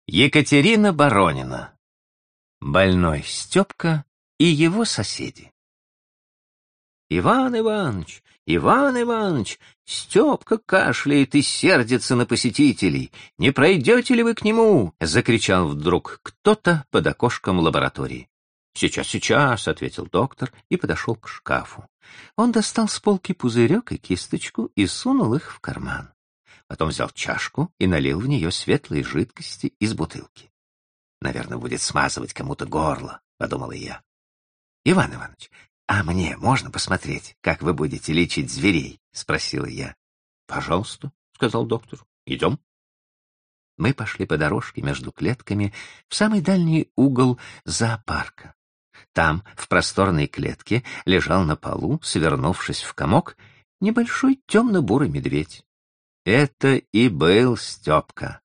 Екатерина Боронина. Больной Степка и его соседи. Иван Иванович, Иван Иванович, Степка кашляет и сердится на посетителей. Не пройдете ли вы к нему? — закричал вдруг кто-то под окошком лаборатории. «Сейчас, сейчас», — ответил доктор и подошел к шкафу. Он достал с полки пузырек и кисточку и сунул их в карман. Потом взял чашку и налил в нее светлой жидкости из бутылки. «Наверное, будет смазывать кому-то горло», — подумала я. «Иван Иванович, а мне можно посмотреть, как вы будете лечить зверей?» — спросила я. «Пожалуйста», — сказал доктор. «Идем». Мы пошли по дорожке между клетками в самый дальний угол зоопарка. Там, в просторной клетке, лежал на полу, свернувшись в комок, небольшой темно-бурый медведь. Это и был Степка.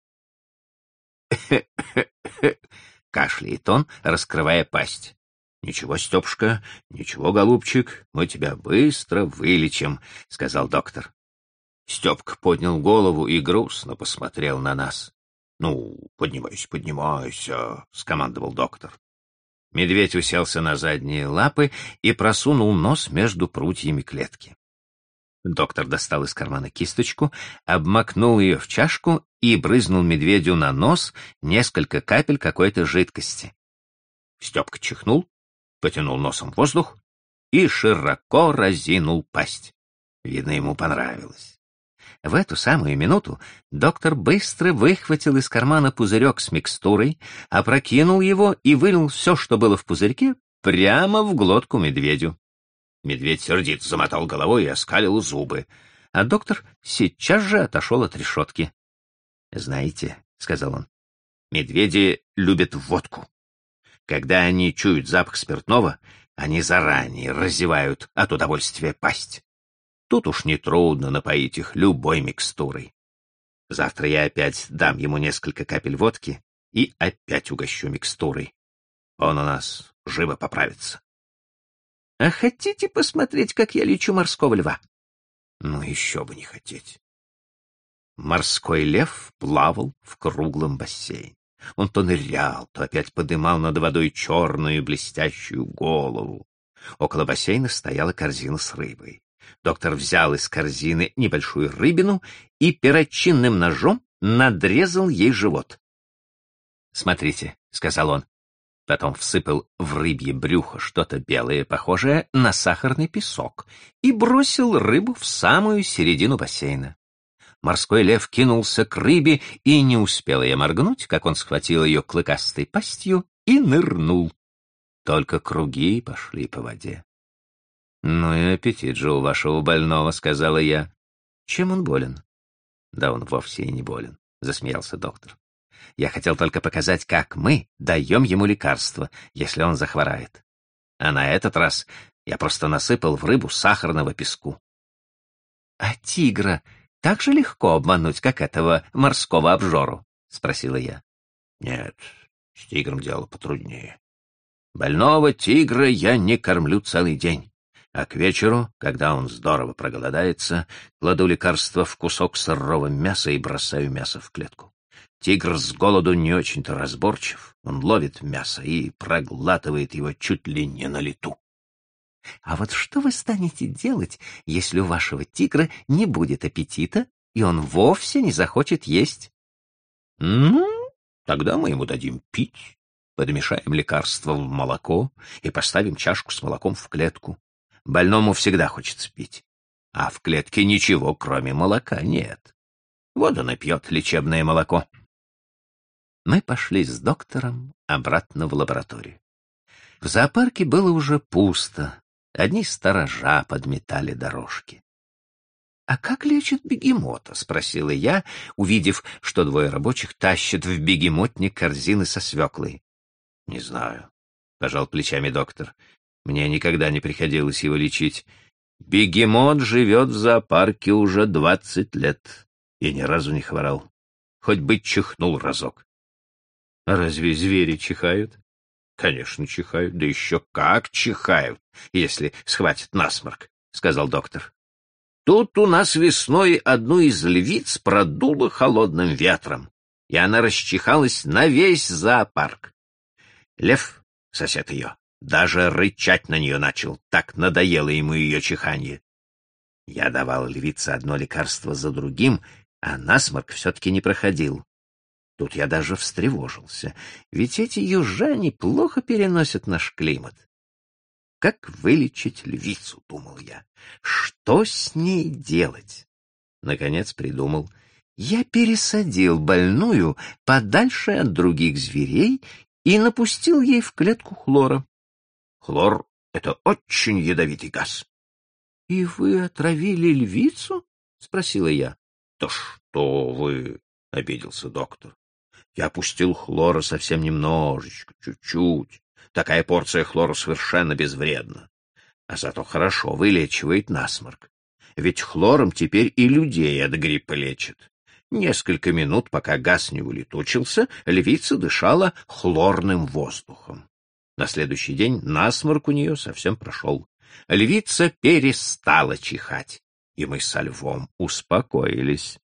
Кашляет он, раскрывая пасть. «Ничего, Степушка, ничего, голубчик, мы тебя быстро вылечим», — сказал доктор. Степка поднял голову и грустно посмотрел на нас. «Ну, поднимайся, поднимайся», — скомандовал доктор. Медведь уселся на задние лапы и просунул нос между прутьями клетки. Доктор достал из кармана кисточку, обмакнул ее в чашку и брызнул медведю на нос несколько капель какой-то жидкости. Степка чихнул, потянул носом воздух и широко разинул пасть. Видно, ему понравилось. В эту самую минуту доктор быстро выхватил из кармана пузырек с микстурой, опрокинул его и вылил все, что было в пузырьке, прямо в глотку медведю. Медведь сердито замотал головой и оскалил зубы, а доктор сейчас же отошел от решетки. «Знаете, — сказал он, — медведи любят водку. Когда они чуют запах спиртного, они заранее разевают от удовольствия пасть. Тут уж нетрудно напоить их любой микстурой. Завтра я опять дам ему несколько капель водки и опять угощу микстурой. Он у нас живо поправится». «А хотите посмотреть, как я лечу морского льва?» «Ну, еще бы не хотеть». Морской лев плавал в круглом бассейне. Он то нырял, то опять подымал над водой черную блестящую голову. Около бассейна стояла корзина с рыбой. Доктор взял из корзины небольшую рыбину и перочинным ножом надрезал ей живот. «Смотрите», — сказал он. Потом всыпал в рыбье брюхо что-то белое, похожее на сахарный песок, и бросил рыбу в самую середину бассейна. Морской лев кинулся к рыбе, и не успела я моргнуть, как он схватил ее клыкастой пастью и нырнул. Только круги пошли по воде. «Ну и аппетит же у вашего больного», — сказала я. «Чем он болен?» «Да он вовсе и не болен», — засмеялся доктор. «Я хотел только показать, как мы даем ему лекарство, если он захворает. А на этот раз я просто насыпал в рыбу сахарного песку». «А тигра так же легко обмануть, как этого морского обжору?» — спросила я. «Нет, с тигром дело потруднее. Больного тигра я не кормлю целый день, а к вечеру, когда он здорово проголодается, кладу лекарство в кусок сырого мяса и бросаю мясо в клетку. Тигр с голоду не очень-то разборчив, он ловит мясо и проглатывает его чуть ли не на лету». «А вот что вы станете делать, если у вашего тигра не будет аппетита, и он вовсе не захочет есть?» «Ну, тогда мы ему дадим пить, подмешаем лекарство в молоко и поставим чашку с молоком в клетку. Больному всегда хочется пить, а в клетке ничего, кроме молока, нет. Вот он и пьет лечебное молоко». Мы пошли с доктором обратно в лабораторию. В зоопарке было уже пусто. Одни сторожа подметали дорожки. «А как лечат бегемота?» — спросила я, увидев, что двое рабочих тащат в бегемотник корзины со свеклой. «Не знаю», — пожал плечами доктор. «Мне никогда не приходилось его лечить. Бегемот живет в зоопарке уже 20 лет и ни разу не хворал. Хоть бы чихнул разок». «А разве звери чихают?» «Конечно, чихают, да еще как чихают, если схватит насморк», — сказал доктор. «Тут у нас весной одну из львиц продуло холодным ветром. и она расчихалась на весь зоопарк. Лев, сосед ее, даже рычать на нее начал, так надоело ему ее чиханье. Я давал львице одно лекарство за другим, а насморк все-таки не проходил. Тут я даже встревожился, ведь эти южане плохо переносят наш климат. Как вылечить львицу, думал я, что с ней делать? Наконец придумал. Я пересадил больную подальше от других зверей и напустил ей в клетку хлора. Хлор — это очень ядовитый газ. — И вы отравили львицу? — спросила я. — Да что вы! — обиделся доктор. Я опустил хлора совсем немножечко, чуть-чуть. Такая порция хлора совершенно безвредна. А зато хорошо вылечивает насморк. Ведь хлором теперь и людей от гриппа лечат. Несколько минут, пока газ не улетучился, львица дышала хлорным воздухом. На следующий день насморк у нее совсем прошел. Львица перестала чихать, и мы со львом успокоились.